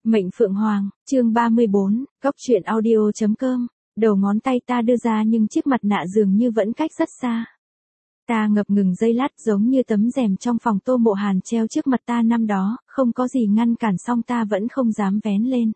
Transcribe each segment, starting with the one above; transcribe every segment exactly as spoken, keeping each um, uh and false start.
Mệnh Phượng Hoàng, chương ba mươi bốn, Góc truyện audio.com. Đầu ngón tay ta đưa ra nhưng chiếc mặt nạ dường như vẫn cách rất xa. Ta ngập ngừng giây lát, giống như tấm rèm trong phòng Tô Mộ Hàn treo trước mặt ta năm đó, không có gì ngăn cản, song ta vẫn không dám vén lên.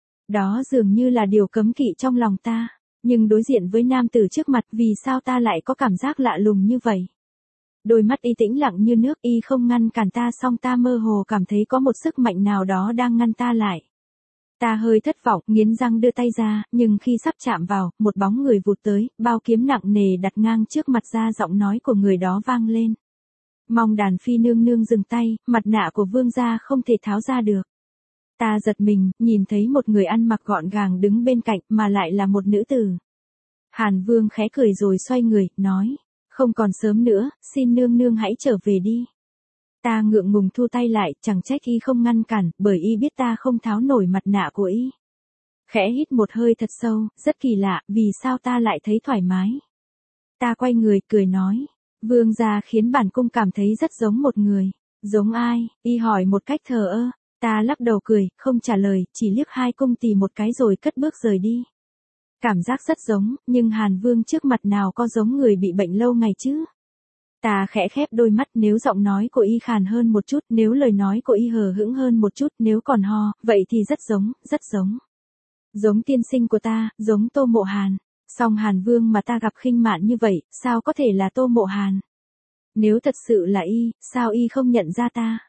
Đó dường như là điều cấm kỵ trong lòng ta, nhưng đối diện với nam tử trước mặt, vì sao ta lại có cảm giác lạ lùng như vậy? Đôi mắt y tĩnh lặng như nước, y không ngăn cản ta, song ta mơ hồ cảm thấy có một sức mạnh nào đó đang ngăn ta lại. Ta hơi thất vọng, nghiến răng đưa tay ra, nhưng khi sắp chạm vào, một bóng người vụt tới, bao kiếm nặng nề đặt ngang trước mặt ra, giọng nói của người đó vang lên. Mong đàn phi nương nương dừng tay, mặt nạ của vương gia không thể tháo ra được. Ta giật mình, nhìn thấy một người ăn mặc gọn gàng đứng bên cạnh, mà lại là một nữ tử. Hàn Vương khẽ cười rồi xoay người, nói. Không còn sớm nữa, xin nương nương hãy trở về đi. Ta ngượng ngùng thu tay lại, chẳng trách y không ngăn cản, bởi y biết ta không tháo nổi mặt nạ của y. Khẽ hít một hơi thật sâu, rất kỳ lạ, vì sao ta lại thấy thoải mái. Ta quay người, cười nói. Vương gia khiến bản cung cảm thấy rất giống một người. Giống ai? Y hỏi một cách thờ ơ. Ta lắc đầu cười, không trả lời, chỉ liếc hai cung tỳ một cái rồi cất bước rời đi. Cảm giác rất giống, nhưng Hàn Vương trước mặt nào có giống người bị bệnh lâu ngày chứ? Ta khẽ khép đôi mắt, nếu giọng nói của y khàn hơn một chút, nếu lời nói của y hờ hững hơn một chút, nếu còn ho, vậy thì rất giống, rất giống. Giống tiên sinh của ta, giống Tô Mộ Hàn. Song Hàn Vương mà ta gặp khinh mạn như vậy, sao có thể là Tô Mộ Hàn? Nếu thật sự là y, sao y không nhận ra ta?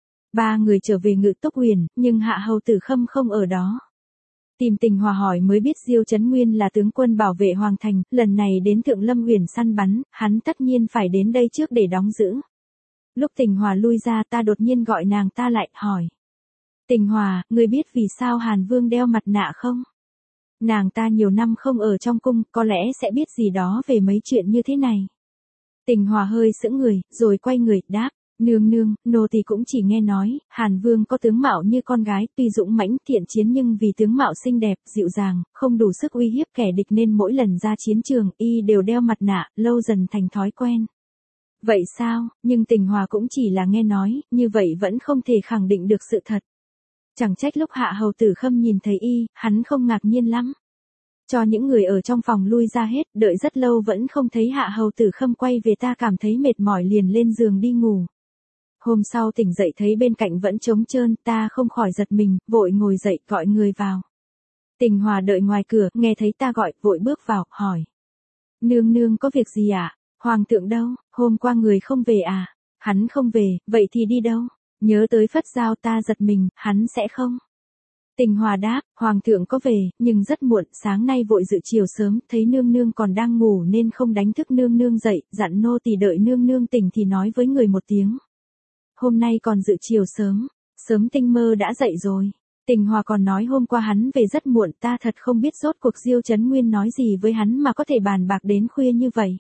Ba người trở về Ngự Túc Huyền, nhưng Hạ Hầu Tử Khâm không ở đó. Tìm Tình Hòa hỏi mới biết Diêu Chấn Nguyên là tướng quân bảo vệ Hoàng Thành, lần này đến Thượng Lâm Huyền săn bắn, hắn tất nhiên phải đến đây trước để đóng giữ. Lúc Tình Hòa lui ra, ta đột nhiên gọi nàng ta lại, hỏi. Tình Hòa, ngươi biết vì sao Hàn Vương đeo mặt nạ không? Nàng ta nhiều năm không ở trong cung, có lẽ sẽ biết gì đó về mấy chuyện như thế này. Tình Hòa hơi sững người, rồi quay người, đáp. Nương nương, nô tỳ cũng chỉ nghe nói, Hàn Vương có tướng mạo như con gái, tuy dũng mãnh thiện chiến nhưng vì tướng mạo xinh đẹp, dịu dàng, không đủ sức uy hiếp kẻ địch nên mỗi lần ra chiến trường, y đều đeo mặt nạ, lâu dần thành thói quen. Vậy sao? Nhưng Tình Hòa cũng chỉ là nghe nói, như vậy vẫn không thể khẳng định được sự thật. Chẳng trách lúc Hạ Hầu Tử Khâm nhìn thấy y, hắn không ngạc nhiên lắm. Cho những người ở trong phòng lui ra hết, đợi rất lâu vẫn không thấy Hạ Hầu Tử Khâm quay về, ta cảm thấy mệt mỏi liền lên giường đi ngủ. Hôm sau tỉnh dậy thấy bên cạnh vẫn trống trơn, ta không khỏi giật mình, vội ngồi dậy gọi người vào. Tình Hòa đợi ngoài cửa, nghe thấy ta gọi, vội bước vào, hỏi. Nương nương có việc gì ạ? À? Hoàng thượng đâu? Hôm qua người không về à? Hắn không về, vậy thì đi đâu? Nhớ tới Phất Giao, ta giật mình, hắn sẽ không? Tình Hòa đáp, Hoàng thượng có về, nhưng rất muộn, sáng nay vội dự chiều sớm, thấy nương nương còn đang ngủ nên không đánh thức nương nương dậy, dặn nô tỳ đợi nương nương tỉnh thì nói với người một tiếng. Hôm nay còn dự chiều sớm, sớm tinh mơ đã dậy rồi. Tình Hòa còn nói hôm qua hắn về rất muộn, ta thật không biết rốt cuộc Diêu Chấn Nguyên nói gì với hắn mà có thể bàn bạc đến khuya như vậy.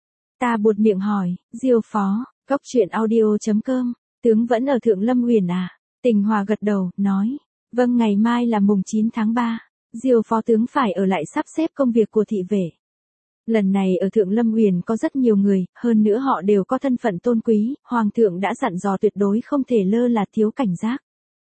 Ta buột miệng hỏi, Diêu phó, Góc truyện audio.com, tướng vẫn ở Thượng Lâm Huyền à? Tình Hòa gật đầu, nói, vâng, ngày mai là mùng chín tháng ba, Diêu phó tướng phải ở lại sắp xếp công việc của thị vệ. Lần này ở Thượng Lâm Huyền có rất nhiều người, hơn nữa họ đều có thân phận tôn quý, Hoàng thượng đã dặn dò tuyệt đối không thể lơ là thiếu cảnh giác.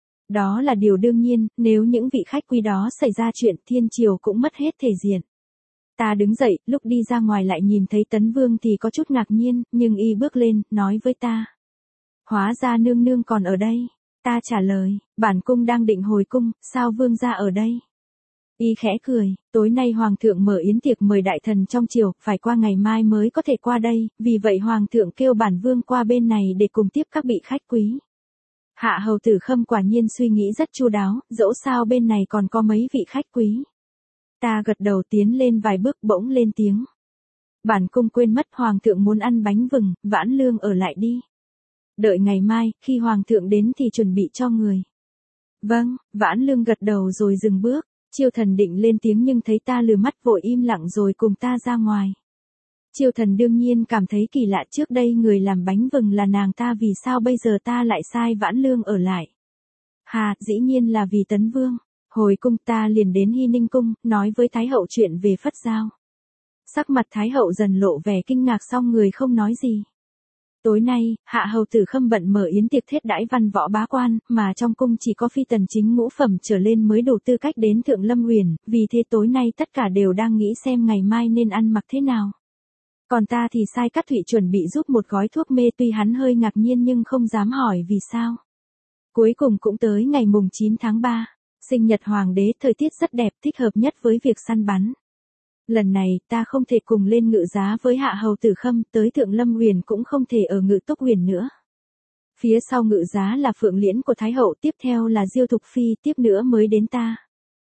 Đó là điều đương nhiên, nếu những vị khách quý đó xảy ra chuyện, thiên triều cũng mất hết thể diện. Ta đứng dậy, lúc đi ra ngoài lại nhìn thấy Tấn Vương thì có chút ngạc nhiên, nhưng y bước lên, nói với ta. Hóa ra nương nương còn ở đây. Ta trả lời, bản cung đang định hồi cung, sao vương gia ở đây? Y khẽ cười, tối nay Hoàng thượng mở yến tiệc mời đại thần trong triều, phải qua ngày mai mới có thể qua đây, vì vậy Hoàng thượng kêu bản vương qua bên này để cùng tiếp các vị khách quý. Hạ Hầu Tử Khâm quả nhiên suy nghĩ rất chu đáo, dẫu sao bên này còn có mấy vị khách quý. Ta gật đầu tiến lên vài bước, bỗng lên tiếng. Bản cung quên mất, Hoàng thượng muốn ăn bánh vừng, Vãn Lương ở lại đi. Đợi ngày mai, khi Hoàng thượng đến thì chuẩn bị cho người. Vâng, Vãn Lương gật đầu rồi dừng bước. Chiêu Thần định lên tiếng nhưng thấy ta lừa mắt, vội im lặng rồi cùng ta ra ngoài. Chiêu Thần đương nhiên cảm thấy kỳ lạ, trước đây người làm bánh vừng là nàng ta, vì sao bây giờ ta lại sai Vãn Lương ở lại? Hà, dĩ nhiên là vì Tấn Vương. Hồi cung ta liền đến Hy Ninh cung, nói với Thái hậu chuyện về Phất Giao. Sắc mặt Thái hậu dần lộ vẻ kinh ngạc, song người không nói gì. Tối nay, Hạ Hầu Tử Khâm bận mở yến tiệc thiết đãi văn võ bá quan, mà trong cung chỉ có phi tần chính ngũ phẩm trở lên mới đủ tư cách đến Thượng Lâm Uyển, vì thế tối nay tất cả đều đang nghĩ xem ngày mai nên ăn mặc thế nào. Còn ta thì sai Cát Thụy chuẩn bị giúp một gói thuốc mê, tuy hắn hơi ngạc nhiên nhưng không dám hỏi vì sao. Cuối cùng cũng tới ngày mùng chín tháng ba, sinh nhật hoàng đế, thời tiết rất đẹp, thích hợp nhất với việc săn bắn. Lần này, ta không thể cùng lên ngự giá với Hạ Hầu Tử Khâm, tới Thượng Lâm Uyển cũng không thể ở Ngự Túc Uyển nữa. Phía sau ngự giá là Phượng Liễn của Thái hậu, tiếp theo là Diêu Thục Phi, tiếp nữa mới đến ta.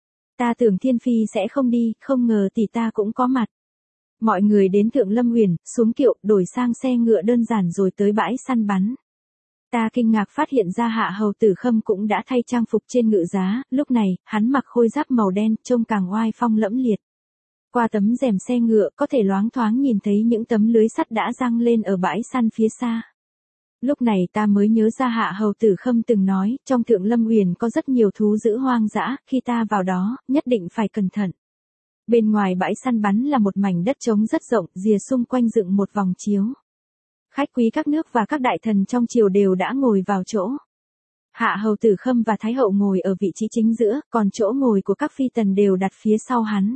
Ta tưởng Thiên Phi sẽ không đi, không ngờ tỷ ta cũng có mặt. Mọi người đến Thượng Lâm Uyển, xuống kiệu, đổi sang xe ngựa đơn giản rồi tới bãi săn bắn. Ta kinh ngạc phát hiện ra Hạ Hầu Tử Khâm cũng đã thay trang phục trên ngự giá, lúc này, hắn mặc khôi giáp màu đen, trông càng oai phong lẫm liệt. Qua tấm rèm xe ngựa có thể loáng thoáng nhìn thấy những tấm lưới sắt đã giăng lên ở bãi săn phía xa. Lúc này ta mới nhớ ra Hạ Hầu Tử Khâm từng nói, trong Thượng Lâm Uyển có rất nhiều thú dữ hoang dã, khi ta vào đó, nhất định phải cẩn thận. Bên ngoài bãi săn bắn là một mảnh đất trống rất rộng, rìa xung quanh dựng một vòng chiếu. Khách quý các nước và các đại thần trong triều đều đã ngồi vào chỗ. Hạ Hầu Tử Khâm và Thái hậu ngồi ở vị trí chính giữa, còn chỗ ngồi của các phi tần đều đặt phía sau hắn.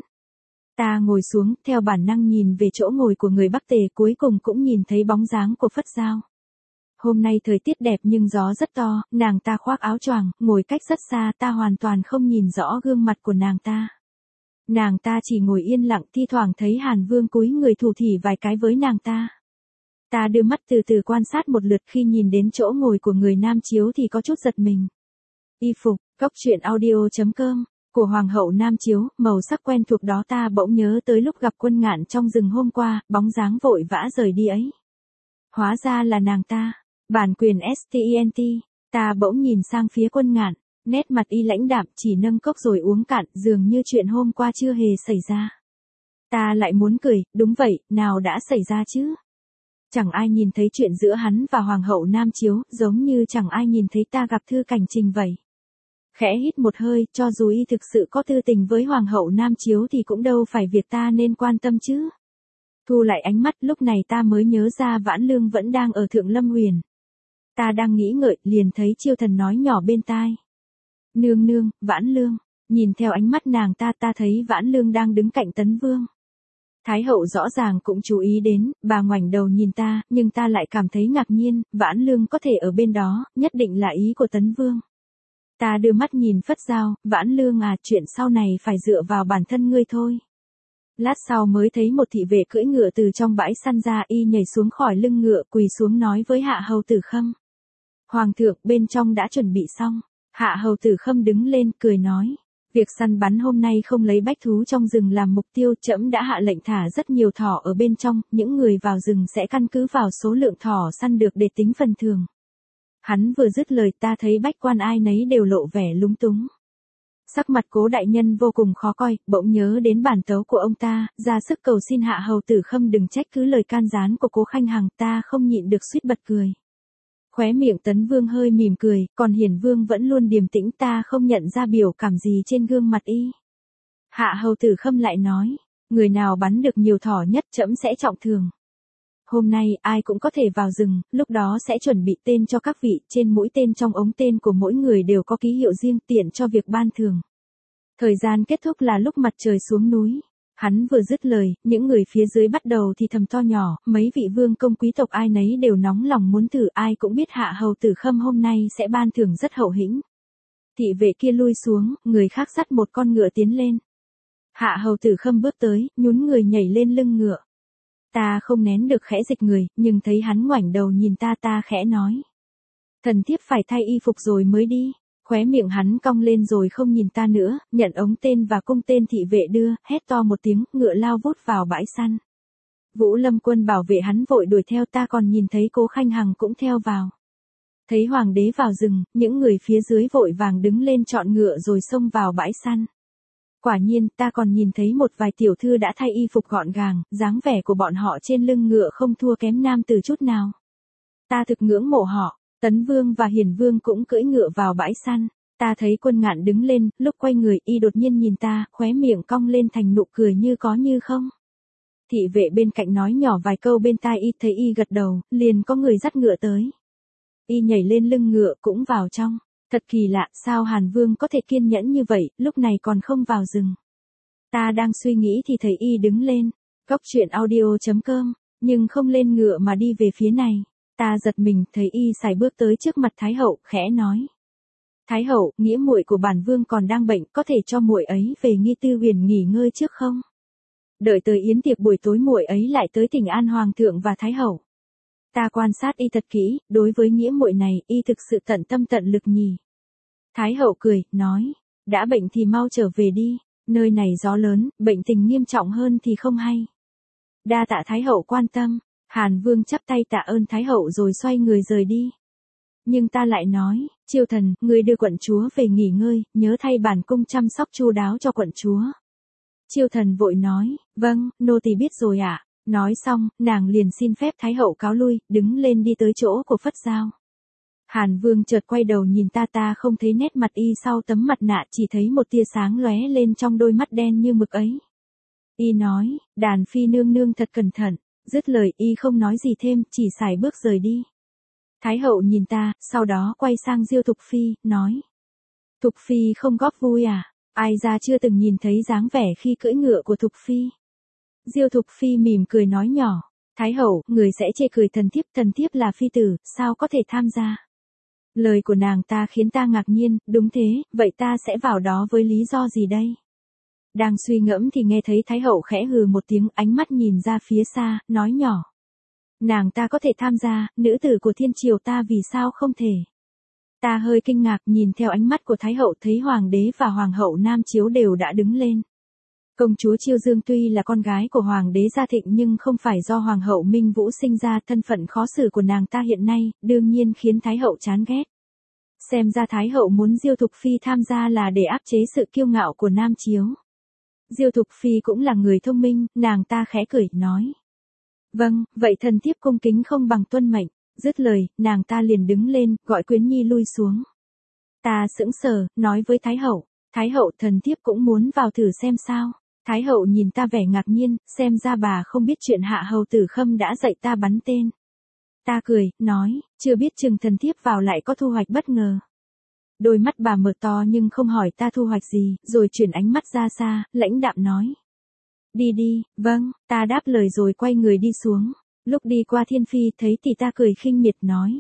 Ta ngồi xuống, theo bản năng nhìn về chỗ ngồi của người Bắc Tề, cuối cùng cũng nhìn thấy bóng dáng của Phất Giao. Hôm nay thời tiết đẹp nhưng gió rất to, nàng ta khoác áo choàng, ngồi cách rất xa, ta hoàn toàn không nhìn rõ gương mặt của nàng ta. Nàng ta chỉ ngồi yên lặng, thi thoảng thấy Hàn Vương cúi người thủ thỉ vài cái với nàng ta. Ta đưa mắt từ từ quan sát một lượt, khi nhìn đến chỗ ngồi của người nam chiếu thì có chút giật mình. Y phục, cốc truyện audio chấm com, của Hoàng hậu Nam Chiếu, màu sắc quen thuộc đó ta bỗng nhớ tới lúc gặp Quân Ngạn trong rừng hôm qua, bóng dáng vội vã rời đi ấy. Hóa ra là nàng ta, bản quyền stent, ta bỗng nhìn sang phía Quân Ngạn, nét mặt y lãnh đạm, chỉ nâng cốc rồi uống cạn, dường như chuyện hôm qua chưa hề xảy ra. Ta lại muốn cười, đúng vậy, nào đã xảy ra chứ? Chẳng ai nhìn thấy chuyện giữa hắn và Hoàng hậu Nam Chiếu, giống như chẳng ai nhìn thấy ta gặp Thư Cảnh Trình vậy. Khẽ hít một hơi, cho dù y thực sự có tư tình với Hoàng hậu Nam Chiếu thì cũng đâu phải việc ta nên quan tâm chứ. Thu lại ánh mắt, lúc này ta mới nhớ ra Vãn Lương vẫn đang ở Thượng Lâm Uyển. Ta đang nghĩ ngợi, liền thấy Chiêu Thần nói nhỏ bên tai. Nương nương, Vãn Lương. Nhìn theo ánh mắt nàng ta, ta thấy Vãn Lương đang đứng cạnh Tấn Vương. Thái hậu rõ ràng cũng chú ý đến, bà ngoảnh đầu nhìn ta, nhưng ta lại cảm thấy ngạc nhiên, Vãn Lương có thể ở bên đó, nhất định là ý của Tấn Vương. Ta đưa mắt nhìn Phất Giao, Vãn Lương à, chuyện sau này phải dựa vào bản thân ngươi thôi. Lát sau mới thấy một thị vệ cưỡi ngựa từ trong bãi săn ra, y nhảy xuống khỏi lưng ngựa, quỳ xuống nói với Hạ Hầu Tử Khâm. Hoàng thượng, bên trong đã chuẩn bị xong. Hạ Hầu Tử Khâm đứng lên, cười nói. Việc săn bắn hôm nay không lấy bách thú trong rừng làm mục tiêu, trẫm đã hạ lệnh thả rất nhiều thỏ ở bên trong, những người vào rừng sẽ căn cứ vào số lượng thỏ săn được để tính phần thưởng. Hắn vừa dứt lời, ta thấy bách quan ai nấy đều lộ vẻ lúng túng. Sắc mặt Cố đại nhân vô cùng khó coi, bỗng nhớ đến bản tấu của ông ta, ra sức cầu xin Hạ Hầu Tử Khâm đừng trách cứ lời can gián của Cố Khanh Hằng, ta không nhịn được suýt bật cười. Khóe miệng Tấn Vương hơi mỉm cười, còn Hiển Vương vẫn luôn điềm tĩnh, ta không nhận ra biểu cảm gì trên gương mặt y. Hạ Hầu Tử Khâm lại nói, người nào bắn được nhiều thỏ nhất trẫm sẽ trọng thưởng. Hôm nay ai cũng có thể vào rừng, lúc đó sẽ chuẩn bị tên cho các vị, trên mũi tên trong ống tên của mỗi người đều có ký hiệu riêng, tiện cho việc ban thưởng. Thời gian kết thúc là lúc mặt trời xuống núi. Hắn vừa dứt lời, những người phía dưới bắt đầu thì thầm to nhỏ, mấy vị vương công quý tộc ai nấy đều nóng lòng muốn thử, ai cũng biết Hạ Hầu Tử Khâm hôm nay sẽ ban thưởng rất hậu hĩnh. Thị vệ kia lui xuống, người khác dắt một con ngựa tiến lên. Hạ Hầu Tử Khâm bước tới, nhún người nhảy lên lưng ngựa. Ta không nén được khẽ dịch người, nhưng thấy hắn ngoảnh đầu nhìn ta, ta khẽ nói. Thần thiếp phải thay y phục rồi mới đi. Khóe miệng hắn cong lên rồi không nhìn ta nữa, nhận ống tên và cung tên thị vệ đưa, hét to một tiếng, ngựa lao vút vào bãi săn. Vũ Lâm Quân bảo vệ hắn vội đuổi theo, ta còn nhìn thấy Cố Khanh Hằng cũng theo vào. Thấy hoàng đế vào rừng, những người phía dưới vội vàng đứng lên chọn ngựa rồi xông vào bãi săn. Quả nhiên, ta còn nhìn thấy một vài tiểu thư đã thay y phục gọn gàng, dáng vẻ của bọn họ trên lưng ngựa không thua kém nam từ chút nào. Ta thực ngưỡng mộ họ. Tấn Vương và Hiển Vương cũng cưỡi ngựa vào bãi săn. Ta thấy Quân Ngạn đứng lên, lúc quay người y đột nhiên nhìn ta, khóe miệng cong lên thành nụ cười như có như không. Thị vệ bên cạnh nói nhỏ vài câu bên tai y, thấy y gật đầu, liền có người dắt ngựa tới. Y nhảy lên lưng ngựa cũng vào trong. Thật kỳ lạ, sao Hàn Vương có thể kiên nhẫn như vậy, lúc này còn không vào rừng. Ta đang suy nghĩ thì thấy y đứng lên. Góc truyện audio chấm com, nhưng không lên ngựa mà đi về phía này. Ta giật mình, thấy y sải bước tới trước mặt Thái hậu, khẽ nói. Thái hậu, nghĩa muội của bản vương còn đang bệnh, có thể cho muội ấy về nghi tư huyền nghỉ ngơi trước không? Đợi tới yến tiệc buổi tối muội ấy lại tới thỉnh an hoàng thượng và Thái hậu. Ta quan sát y thật kỹ, đối với nghĩa muội này, y thực sự tận tâm tận lực nhỉ. Thái hậu cười, nói, đã bệnh thì mau trở về đi, nơi này gió lớn, bệnh tình nghiêm trọng hơn thì không hay. Đa tạ Thái hậu quan tâm, Hàn Vương chắp tay tạ ơn Thái hậu rồi xoay người rời đi. Nhưng ta lại nói, Chiêu thần, ngươi đưa quận chúa về nghỉ ngơi, nhớ thay bản cung chăm sóc chu đáo cho quận chúa. Chiêu thần vội nói, vâng, nô tỳ biết rồi ạ. Nói xong, nàng liền xin phép Thái hậu cáo lui, đứng lên đi tới chỗ của Phất Giao. Hàn Vương chợt quay đầu nhìn ta ta không thấy nét mặt y sau tấm mặt nạ, chỉ thấy một tia sáng lóe lên trong đôi mắt đen như mực ấy. Y nói, đàn phi nương nương thật cẩn thận, dứt lời y không nói gì thêm, chỉ sải bước rời đi. Thái hậu nhìn ta, sau đó quay sang Diêu Thục Phi, nói. Thục Phi không góp vui à, ai ra chưa từng nhìn thấy dáng vẻ khi cưỡi ngựa của Thục Phi. Diêu Thục Phi mỉm cười nói nhỏ, Thái hậu, người sẽ chê cười thần thiếp, thần thiếp là phi tử, sao có thể tham gia. Lời của nàng ta khiến ta ngạc nhiên, đúng thế, vậy ta sẽ vào đó với lý do gì đây? Đang suy ngẫm thì nghe thấy Thái hậu khẽ hừ một tiếng, ánh mắt nhìn ra phía xa, nói nhỏ. Nàng ta có thể tham gia, nữ tử của thiên triều ta vì sao không thể? Ta hơi kinh ngạc nhìn theo ánh mắt của Thái hậu, thấy hoàng đế và hoàng hậu Nam Chiếu đều đã đứng lên. Công chúa Chiêu Dương tuy là con gái của hoàng đế Gia Thịnh nhưng không phải do hoàng hậu Minh Vũ sinh ra, thân phận khó xử của nàng ta hiện nay, đương nhiên khiến Thái hậu chán ghét. Xem ra Thái hậu muốn Diêu Thục Phi tham gia là để áp chế sự kiêu ngạo của Nam Chiếu. Diêu Thục Phi cũng là người thông minh, nàng ta khẽ cười, nói. Vâng, vậy thần thiếp cung kính không bằng tuân mệnh, dứt lời, nàng ta liền đứng lên, gọi Quyến Nhi lui xuống. Ta sững sờ, nói với Thái hậu, Thái hậu thần thiếp cũng muốn vào thử xem sao. Thái hậu nhìn ta vẻ ngạc nhiên, xem ra bà không biết chuyện hạ hầu Tử Khâm đã dạy ta bắn tên. Ta cười, nói, chưa biết chừng thần thiếp vào lại có thu hoạch bất ngờ. Đôi mắt bà mở to nhưng không hỏi ta thu hoạch gì, rồi chuyển ánh mắt ra xa, lãnh đạm nói. Đi đi, vâng, ta đáp lời rồi quay người đi xuống. Lúc đi qua Thiên Phi thấy thì ta cười khinh miệt nói.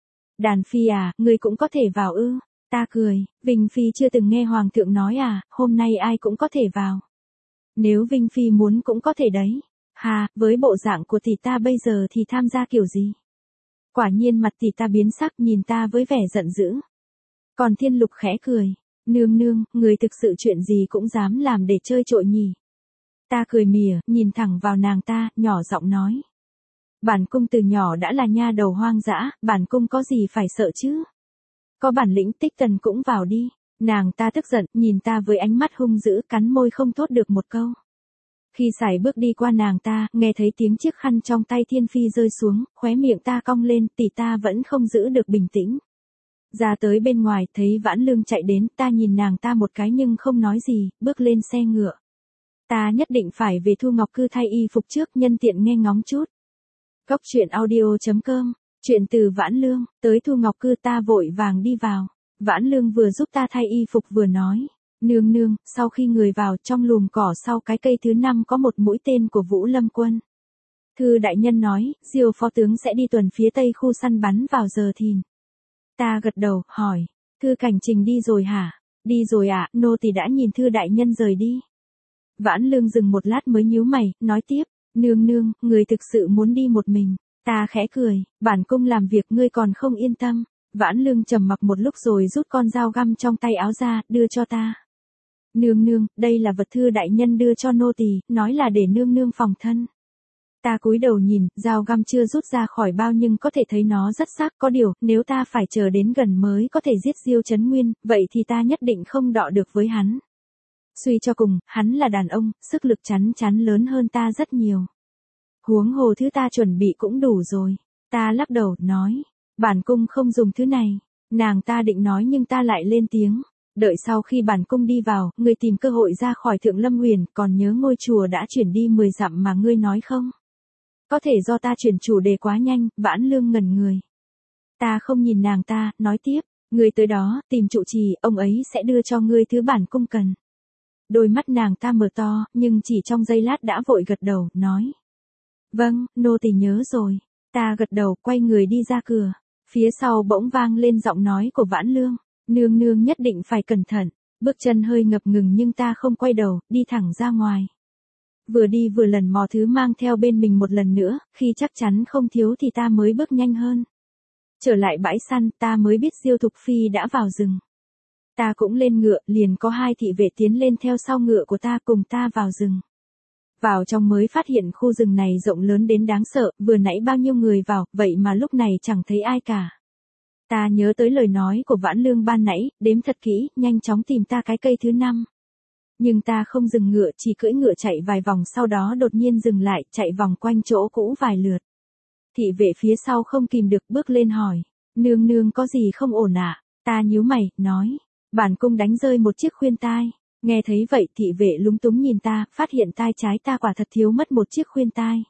Đàn Phi à, ngươi cũng có thể vào ư? Ta cười, Vinh Phi chưa từng nghe Hoàng thượng nói à, hôm nay ai cũng có thể vào. Nếu Vinh Phi muốn cũng có thể đấy. Hà, với bộ dạng của tỷ ta bây giờ thì tham gia kiểu gì? Quả nhiên mặt tỷ ta biến sắc nhìn ta với vẻ giận dữ. Còn Thiên Lục khẽ cười. Nương nương, người thực sự chuyện gì cũng dám làm để chơi trội nhỉ? Ta cười mỉa, nhìn thẳng vào nàng ta, nhỏ giọng nói. Bản cung từ nhỏ đã là nha đầu hoang dã, bản cung có gì phải sợ chứ? Có bản lĩnh Tích Tần cũng vào đi. Nàng ta tức giận, nhìn ta với ánh mắt hung dữ, cắn môi không thốt được một câu. Khi sải bước đi qua nàng ta, nghe thấy tiếng chiếc khăn trong tay Thiên Phi rơi xuống, khóe miệng ta cong lên, tỷ ta vẫn không giữ được bình tĩnh. Ra tới bên ngoài, thấy Vãn Lương chạy đến, ta nhìn nàng ta một cái nhưng không nói gì, bước lên xe ngựa. Ta nhất định phải về Thu Ngọc Cư thay y phục trước, nhân tiện nghe ngóng chút. Góc truyện audio chấm com, chuyện từ Vãn Lương, tới Thu Ngọc Cư ta vội vàng đi vào. Vãn Lương vừa giúp ta thay y phục vừa nói. Nương nương, sau khi người vào trong lùm cỏ sau cái cây thứ năm có một mũi tên của Vũ Lâm Quân. Thư đại nhân nói, Diêu phó tướng sẽ đi tuần phía tây khu săn bắn vào giờ thìn. Ta gật đầu, hỏi, Thư Cảnh Trình đi rồi hả? Đi rồi ạ, à, nô tỳ đã nhìn Thư đại nhân rời đi. Vãn Lương dừng một lát mới nhíu mày, nói tiếp, nương nương, người thực sự muốn đi một mình. Ta khẽ cười, bản cung làm việc ngươi còn không yên tâm. Vãn Lương trầm mặc một lúc rồi rút con dao găm trong tay áo ra, đưa cho ta. Nương nương, đây là vật Thư đại nhân đưa cho nô tỳ, nói là để nương nương phòng thân. Ta cúi đầu nhìn, dao găm chưa rút ra khỏi bao nhưng có thể thấy nó rất sắc, có điều, nếu ta phải chờ đến gần mới có thể giết Diêu Chấn Nguyên, vậy thì ta nhất định không đọ được với hắn. Suy cho cùng, hắn là đàn ông, sức lực chắn chắn lớn hơn ta rất nhiều. Huống hồ thứ ta chuẩn bị cũng đủ rồi. Ta lắc đầu, nói, bản cung không dùng thứ này. Nàng ta định nói nhưng ta lại lên tiếng. Đợi sau khi bản cung đi vào, ngươi tìm cơ hội ra khỏi Thượng Lâm Huyền, còn nhớ ngôi chùa đã chuyển đi mười dặm mà ngươi nói không? Có thể do ta chuyển chủ đề quá nhanh, Vãn Lương ngẩn người. Ta không nhìn nàng ta, nói tiếp, ngươi tới đó, tìm trụ trì, ông ấy sẽ đưa cho ngươi thứ bản cung cần. Đôi mắt nàng ta mở to, nhưng chỉ trong giây lát đã vội gật đầu, nói. Vâng, nô tỳ nhớ rồi. Ta gật đầu, quay người đi ra cửa. Phía sau bỗng vang lên giọng nói của Vãn Lương. Nương nương nhất định phải cẩn thận. Bước chân hơi ngập ngừng nhưng ta không quay đầu, đi thẳng ra ngoài. Vừa đi vừa lần mò thứ mang theo bên mình một lần nữa, khi chắc chắn không thiếu thì ta mới bước nhanh hơn. Trở lại bãi săn, ta mới biết Diêu Thục Phi đã vào rừng. Ta cũng lên ngựa, liền có hai thị vệ tiến lên theo sau ngựa của ta cùng ta vào rừng. Vào trong mới phát hiện khu rừng này rộng lớn đến đáng sợ, vừa nãy bao nhiêu người vào, vậy mà lúc này chẳng thấy ai cả. Ta nhớ tới lời nói của Vãn Lương ban nãy, đếm thật kỹ, nhanh chóng tìm ta cái cây thứ năm. Nhưng ta không dừng ngựa, chỉ cưỡi ngựa chạy vài vòng sau đó đột nhiên dừng lại, chạy vòng quanh chỗ cũ vài lượt. Thị vệ phía sau không kìm được bước lên hỏi, nương nương có gì không ổn ạ? À? Ta nhíu mày, nói, bản cung đánh rơi một chiếc khuyên tai. Nghe thấy vậy thị vệ lúng túng nhìn ta, phát hiện tai trái ta quả thật thiếu mất một chiếc khuyên tai.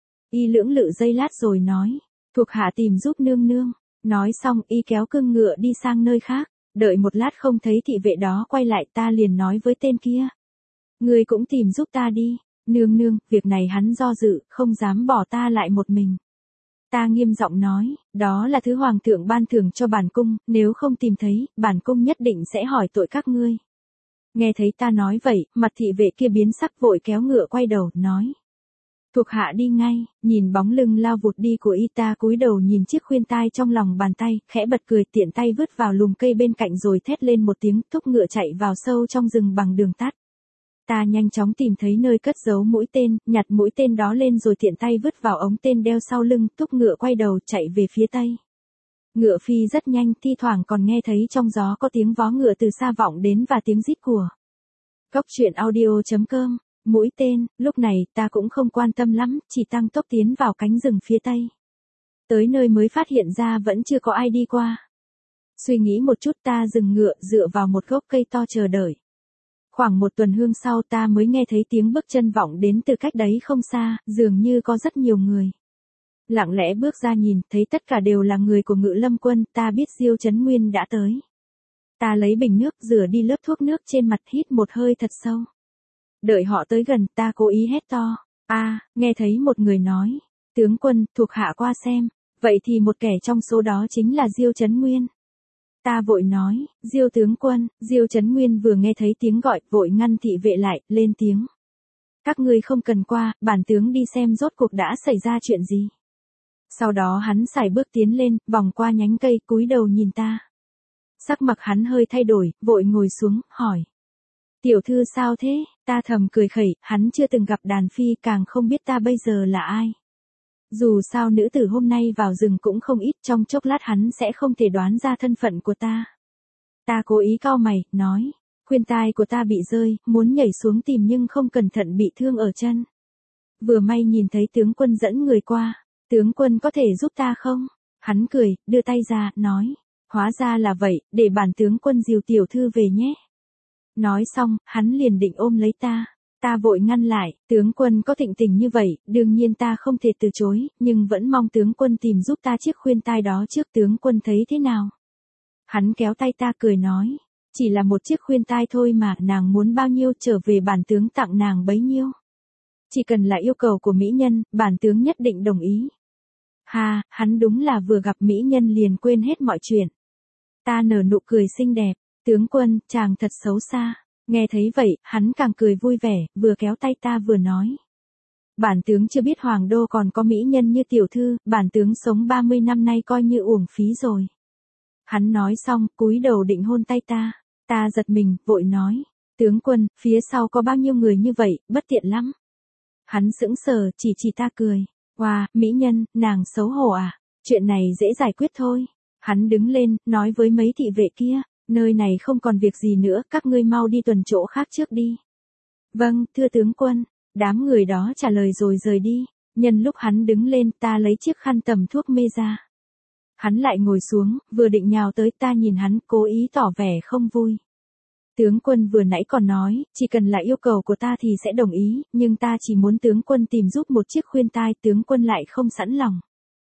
Y lưỡng lự giây lát rồi nói, thuộc hạ tìm giúp nương nương. Nói xong y kéo cương ngựa đi sang nơi khác, đợi một lát không thấy thị vệ đó quay lại ta liền nói với tên kia. Ngươi cũng tìm giúp ta đi, nương nương, việc này hắn do dự, không dám bỏ ta lại một mình. Ta nghiêm giọng nói, đó là thứ hoàng thượng ban thưởng cho bản cung, nếu không tìm thấy, bản cung nhất định sẽ hỏi tội các ngươi. Nghe thấy ta nói vậy, mặt thị vệ kia biến sắc vội kéo ngựa quay đầu, nói. Thuộc hạ đi ngay, nhìn bóng lưng lao vụt đi của y ta cúi đầu nhìn chiếc khuyên tai trong lòng bàn tay, khẽ bật cười tiện tay vứt vào lùm cây bên cạnh rồi thét lên một tiếng, thúc ngựa chạy vào sâu trong rừng bằng đường tắt. Ta nhanh chóng tìm thấy nơi cất giấu mũi tên, nhặt mũi tên đó lên rồi tiện tay vứt vào ống tên đeo sau lưng, thúc ngựa quay đầu chạy về phía tây. Ngựa phi rất nhanh, thi thoảng còn nghe thấy trong gió có tiếng vó ngựa từ xa vọng đến và tiếng rít của. Cốc truyện audio chấm com. Mũi tên, lúc này ta cũng không quan tâm lắm, chỉ tăng tốc tiến vào cánh rừng phía tây. Tới nơi mới phát hiện ra vẫn chưa có ai đi qua. Suy nghĩ một chút ta dừng ngựa dựa vào một gốc cây to chờ đợi. Khoảng một tuần hương sau ta mới nghe thấy tiếng bước chân vọng đến từ cách đấy không xa, dường như có rất nhiều người. Lặng lẽ bước ra nhìn, thấy tất cả đều là người của Ngự Lâm quân, ta biết Diêu Chấn Nguyên đã tới. Ta lấy bình nước rửa đi lớp thuốc nước trên mặt hít một hơi thật sâu. Đợi họ tới gần ta cố ý hét to. A, à, nghe thấy một người nói. Tướng quân, thuộc hạ qua xem. Vậy thì một kẻ trong số đó chính là Diêu Chấn Nguyên. Ta vội nói, Diêu tướng quân, Diêu Chấn Nguyên vừa nghe thấy tiếng gọi, vội ngăn thị vệ lại, lên tiếng. Các ngươi không cần qua, bản tướng đi xem rốt cuộc đã xảy ra chuyện gì. Sau đó hắn sải bước tiến lên, vòng qua nhánh cây, cúi đầu nhìn ta. Sắc mặt hắn hơi thay đổi, vội ngồi xuống, hỏi. Tiểu thư sao thế? Ta thầm cười khẩy, hắn chưa từng gặp đàn phi càng không biết ta bây giờ là ai. Dù sao nữ tử hôm nay vào rừng cũng không ít, trong chốc lát hắn sẽ không thể đoán ra thân phận của ta. Ta cố ý cau mày, nói, khuyên tai của ta bị rơi, muốn nhảy xuống tìm nhưng không cẩn thận bị thương ở chân. Vừa may nhìn thấy tướng quân dẫn người qua, tướng quân có thể giúp ta không? Hắn cười, đưa tay ra, nói, hóa ra là vậy, để bản tướng quân dìu tiểu thư về nhé. Nói xong, hắn liền định ôm lấy ta. Ta vội ngăn lại, tướng quân có thịnh tình như vậy, đương nhiên ta không thể từ chối, nhưng vẫn mong tướng quân tìm giúp ta chiếc khuyên tai đó trước, tướng quân thấy thế nào. Hắn kéo tay ta cười nói, chỉ là một chiếc khuyên tai thôi mà, nàng muốn bao nhiêu trở về bản tướng tặng nàng bấy nhiêu. Chỉ cần là yêu cầu của mỹ nhân, bản tướng nhất định đồng ý. Ha, hắn đúng là vừa gặp mỹ nhân liền quên hết mọi chuyện. Ta nở nụ cười xinh đẹp. Tướng quân, chàng thật xấu xa. Nghe thấy vậy, hắn càng cười vui vẻ, vừa kéo tay ta vừa nói. Bản tướng chưa biết hoàng đô còn có mỹ nhân như tiểu thư, bản tướng sống ba mươi năm nay coi như uổng phí rồi. Hắn nói xong, cúi đầu định hôn tay ta. Ta giật mình, vội nói. Tướng quân, phía sau có bao nhiêu người như vậy, bất tiện lắm. Hắn sững sờ, chỉ chỉ ta cười. Wow, mỹ nhân, nàng xấu hổ à? Chuyện này dễ giải quyết thôi. Hắn đứng lên, nói với mấy thị vệ kia. Nơi này không còn việc gì nữa, các ngươi mau đi tuần chỗ khác trước đi. Vâng, thưa tướng quân. Đám người đó trả lời rồi rời đi. Nhân lúc hắn đứng lên, ta lấy chiếc khăn tầm thuốc mê ra. Hắn lại ngồi xuống, vừa định nhào tới, ta nhìn hắn, cố ý tỏ vẻ không vui. Tướng quân vừa nãy còn nói, chỉ cần là yêu cầu của ta thì sẽ đồng ý, nhưng ta chỉ muốn tướng quân tìm giúp một chiếc khuyên tai, tướng quân lại không sẵn lòng.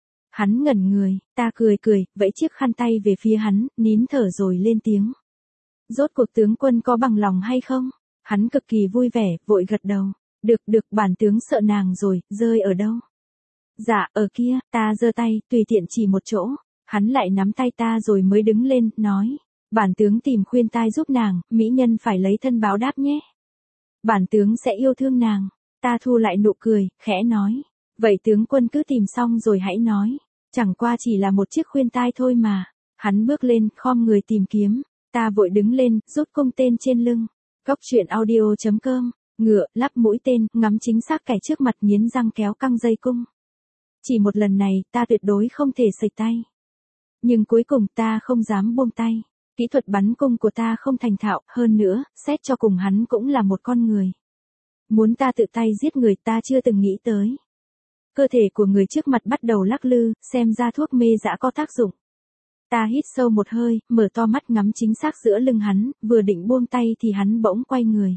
Hắn ngẩn người, ta cười cười, vẫy chiếc khăn tay về phía hắn, nín thở rồi lên tiếng. Rốt cuộc tướng quân có bằng lòng hay không? Hắn cực kỳ vui vẻ, vội gật đầu. Được được, bản tướng sợ nàng rồi, rơi ở đâu? Dạ, ở kia, ta giơ tay, tùy tiện chỉ một chỗ. Hắn lại nắm tay ta rồi mới đứng lên, nói. Bản tướng tìm khuyên tai giúp nàng, mỹ nhân phải lấy thân báo đáp nhé. Bản tướng sẽ yêu thương nàng. Ta thu lại nụ cười, khẽ nói. Vậy tướng quân cứ tìm xong rồi hãy nói. Chẳng qua chỉ là một chiếc khuyên tai thôi mà. Hắn bước lên, khom người tìm kiếm. Ta vội đứng lên, rút cung tên trên lưng. Cóc truyện audio chấm com. Ngựa, lắp mũi tên, ngắm chính xác kẻ trước mặt, nghiến răng kéo căng dây cung. Chỉ một lần này, ta tuyệt đối không thể sẩy tay. Nhưng cuối cùng ta không dám buông tay. Kỹ thuật bắn cung của ta không thành thạo, hơn nữa, xét cho cùng hắn cũng là một con người. Muốn ta tự tay giết người ta chưa từng nghĩ tới. Cơ thể của người trước mặt bắt đầu lắc lư, xem ra thuốc mê dã có tác dụng. Ta hít sâu một hơi, mở to mắt ngắm chính xác giữa lưng hắn, vừa định buông tay thì hắn bỗng quay người.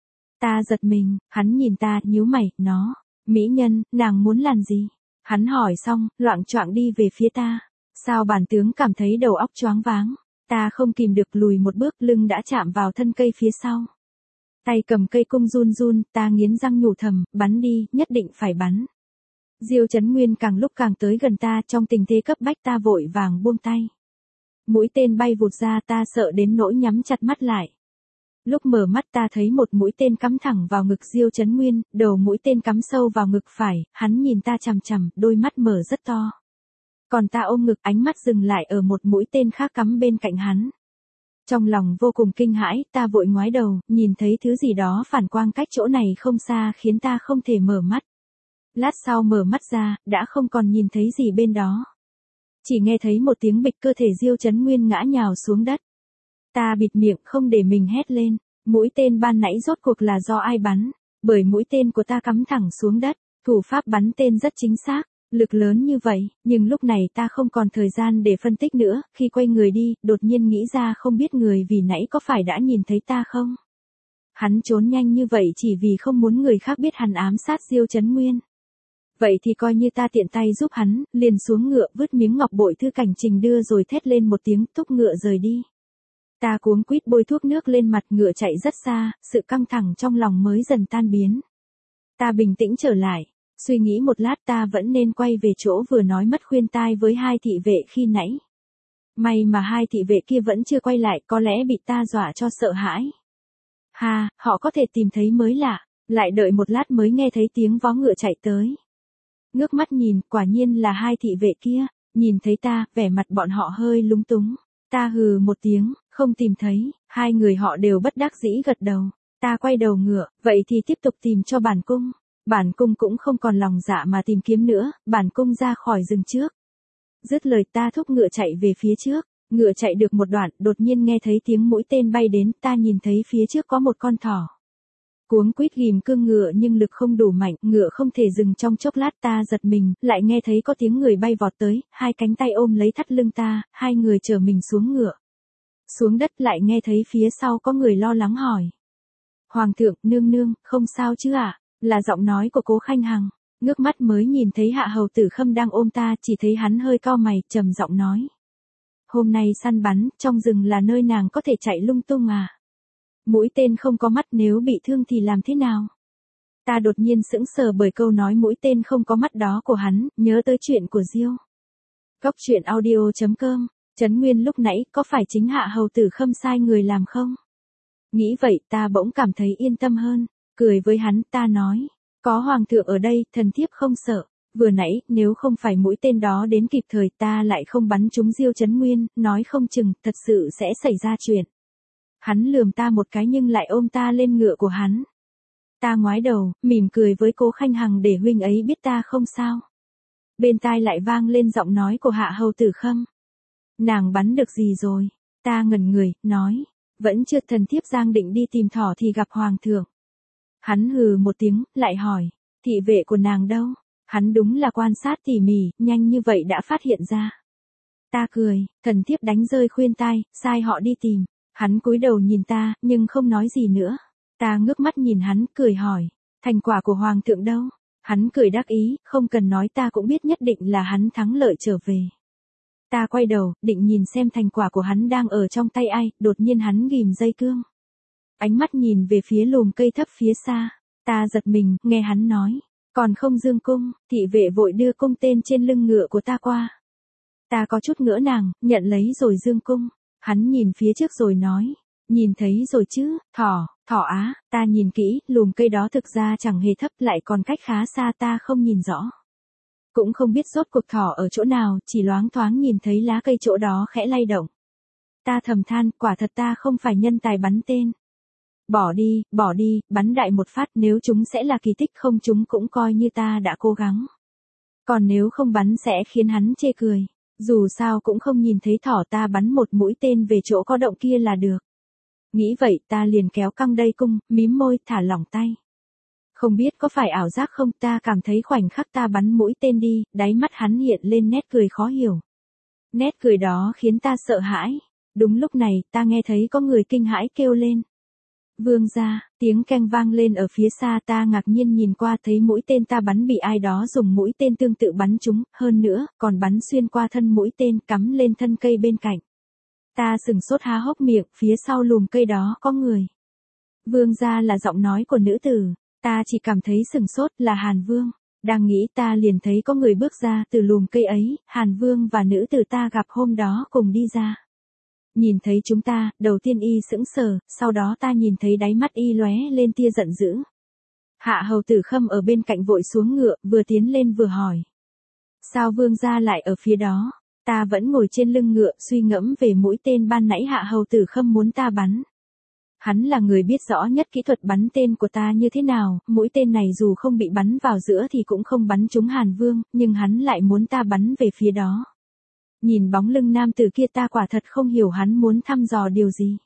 Ta giật mình, hắn nhìn ta, nhíu mày, nó, mỹ nhân, nàng muốn làm gì? Hắn hỏi xong, loạng choạng đi về phía ta. Sao bản tướng cảm thấy đầu óc choáng váng? Ta không kìm được lùi một bước, lưng đã chạm vào thân cây phía sau. Tay cầm cây cung run run, ta nghiến răng nhủ thầm, bắn đi, nhất định phải bắn. Diêu Chấn Nguyên càng lúc càng tới gần ta, trong tình thế cấp bách ta vội vàng buông tay. Mũi tên bay vụt ra, ta sợ đến nỗi nhắm chặt mắt lại. Lúc mở mắt ta thấy một mũi tên cắm thẳng vào ngực Diêu Chấn Nguyên, đầu mũi tên cắm sâu vào ngực phải, hắn nhìn ta chằm chằm, đôi mắt mở rất to. Còn ta ôm ngực, ánh mắt dừng lại ở một mũi tên khác cắm bên cạnh hắn. Trong lòng vô cùng kinh hãi, ta vội ngoái đầu, nhìn thấy thứ gì đó phản quang cách chỗ này không xa khiến ta không thể mở mắt. Lát sau mở mắt ra, đã không còn nhìn thấy gì bên đó. Chỉ nghe thấy một tiếng bịch, cơ thể Diêu Chấn Nguyên ngã nhào xuống đất. Ta bịt miệng không để mình hét lên, mũi tên ban nãy rốt cuộc là do ai bắn, bởi mũi tên của ta cắm thẳng xuống đất, thủ pháp bắn tên rất chính xác, lực lớn như vậy, nhưng lúc này ta không còn thời gian để phân tích nữa, khi quay người đi, đột nhiên nghĩ ra không biết người vì nãy có phải đã nhìn thấy ta không? Hắn trốn nhanh như vậy chỉ vì không muốn người khác biết hắn ám sát Diêu Chấn Nguyên. Vậy thì coi như ta tiện tay giúp hắn, liền xuống ngựa vứt miếng ngọc bội thư cảnh trình đưa rồi thét lên một tiếng, thúc ngựa rời đi. Ta cuống quýt bôi thuốc nước lên mặt, ngựa chạy rất xa, sự căng thẳng trong lòng mới dần tan biến. Ta bình tĩnh trở lại, suy nghĩ một lát ta vẫn nên quay về chỗ vừa nói mất khuyên tai với hai thị vệ khi nãy. May mà hai thị vệ kia vẫn chưa quay lại, có lẽ bị ta dọa cho sợ hãi. Ha, họ có thể tìm thấy mới lạ, lại đợi một lát mới nghe thấy tiếng vó ngựa chạy tới. Ngước mắt nhìn, quả nhiên là hai thị vệ kia, nhìn thấy ta, vẻ mặt bọn họ hơi lúng túng. Ta hừ một tiếng, không tìm thấy, hai người họ đều bất đắc dĩ gật đầu. Ta quay đầu ngựa, vậy thì tiếp tục tìm cho bản cung. Bản cung cũng không còn lòng dạ mà tìm kiếm nữa, bản cung ra khỏi rừng trước. Dứt lời ta thúc ngựa chạy về phía trước, ngựa chạy được một đoạn, đột nhiên nghe thấy tiếng mũi tên bay đến, ta nhìn thấy phía trước có một con thỏ. Cuống quýt ghim cương ngựa nhưng lực không đủ mạnh, ngựa không thể dừng trong chốc lát, ta giật mình, lại nghe thấy có tiếng người bay vọt tới, hai cánh tay ôm lấy thắt lưng ta, hai người chở mình xuống ngựa. Xuống đất lại nghe thấy phía sau có người lo lắng hỏi. Hoàng thượng, nương nương, không sao chứ ạ? À? Là giọng nói của Cố Khanh Hằng. Ngước mắt mới nhìn thấy Hạ Hầu Tử Khâm đang ôm ta, chỉ thấy hắn hơi cau mày, trầm giọng nói. Hôm nay săn bắn, trong rừng là nơi nàng có thể chạy lung tung à? Mũi tên không có mắt, nếu bị thương thì làm thế nào? Ta đột nhiên sững sờ bởi câu nói mũi tên không có mắt đó của hắn, nhớ tới chuyện của Diêu. Cóc truyện audio chấm com. Chấn Nguyên lúc nãy có phải chính Hạ Hầu Tử Khâm sai người làm không? Nghĩ vậy ta bỗng cảm thấy yên tâm hơn, cười với hắn, ta nói, có hoàng thượng ở đây, thần thiếp không sợ. Vừa nãy, nếu không phải mũi tên đó đến kịp thời ta lại không bắn trúng Diêu Chấn Nguyên, nói không chừng, thật sự sẽ xảy ra chuyện. Hắn lườm ta một cái nhưng lại ôm ta lên ngựa của hắn. Ta ngoái đầu, mỉm cười với Cố Khanh Hằng để huynh ấy biết ta không sao. Bên tai lại vang lên giọng nói của Hạ Hầu Tử Khâm. Nàng bắn được gì rồi? Ta ngẩn người, nói, vẫn chưa, thần thiếp giang định đi tìm thỏ thì gặp hoàng thượng. Hắn hừ một tiếng, lại hỏi, thị vệ của nàng đâu? Hắn đúng là quan sát tỉ mỉ, nhanh như vậy đã phát hiện ra. Ta cười, thần thiếp đánh rơi khuyên tai, sai họ đi tìm. Hắn cúi đầu nhìn ta, nhưng không nói gì nữa. Ta ngước mắt nhìn hắn, cười hỏi, thành quả của hoàng thượng đâu? Hắn cười đắc ý, không cần nói ta cũng biết nhất định là hắn thắng lợi trở về. Ta quay đầu, định nhìn xem thành quả của hắn đang ở trong tay ai, đột nhiên hắn ghim dây cương. Ánh mắt nhìn về phía lùm cây thấp phía xa. Ta giật mình, nghe hắn nói, còn không dương cung, thị vệ vội đưa cung tên trên lưng ngựa của ta qua. Ta có chút ngỡ nàng, nhận lấy rồi dương cung. Hắn nhìn phía trước rồi nói, nhìn thấy rồi chứ, thỏ, thỏ á, ta nhìn kỹ, lùm cây đó thực ra chẳng hề thấp lại còn cách khá xa ta không nhìn rõ. Cũng không biết rốt cuộc thỏ ở chỗ nào, chỉ loáng thoáng nhìn thấy lá cây chỗ đó khẽ lay động. Ta thầm than, quả thật ta không phải nhân tài bắn tên. Bỏ đi, bỏ đi, bắn đại một phát, nếu chúng sẽ là kỳ tích, không chúng cũng coi như ta đã cố gắng. Còn nếu không bắn sẽ khiến hắn chê cười. Dù sao cũng không nhìn thấy thỏ, ta bắn một mũi tên về chỗ có động kia là được. Nghĩ vậy ta liền kéo căng dây cung, mím môi, thả lỏng tay. Không biết có phải ảo giác không, ta cảm thấy khoảnh khắc ta bắn mũi tên đi, đáy mắt hắn hiện lên nét cười khó hiểu. Nét cười đó khiến ta sợ hãi. Đúng lúc này, ta nghe thấy có người kinh hãi kêu lên. Vương gia, tiếng keng vang lên ở phía xa, ta ngạc nhiên nhìn qua thấy mũi tên ta bắn bị ai đó dùng mũi tên tương tự bắn trúng, hơn nữa, còn bắn xuyên qua thân mũi tên cắm lên thân cây bên cạnh. Ta sừng sốt há hốc miệng, phía sau lùm cây đó có người. Vương gia là giọng nói của nữ tử, ta chỉ cảm thấy sừng sốt là Hàn Vương. Đang nghĩ ta liền thấy có người bước ra từ lùm cây ấy, Hàn Vương và nữ tử ta gặp hôm đó cùng đi ra. Nhìn thấy chúng ta, đầu tiên y sững sờ, sau đó ta nhìn thấy đáy mắt y lóe lên tia giận dữ. Hạ hầu tử Khâm ở bên cạnh vội xuống ngựa, vừa tiến lên vừa hỏi. Sao vương gia lại ở phía đó? Ta vẫn ngồi trên lưng ngựa, suy ngẫm về mũi tên ban nãy hạ hầu tử Khâm muốn ta bắn. Hắn là người biết rõ nhất kỹ thuật bắn tên của ta như thế nào, mũi tên này dù không bị bắn vào giữa thì cũng không bắn trúng Hàn Vương, nhưng hắn lại muốn ta bắn về phía đó. Nhìn bóng lưng nam tử kia ta quả thật không hiểu hắn muốn thăm dò điều gì.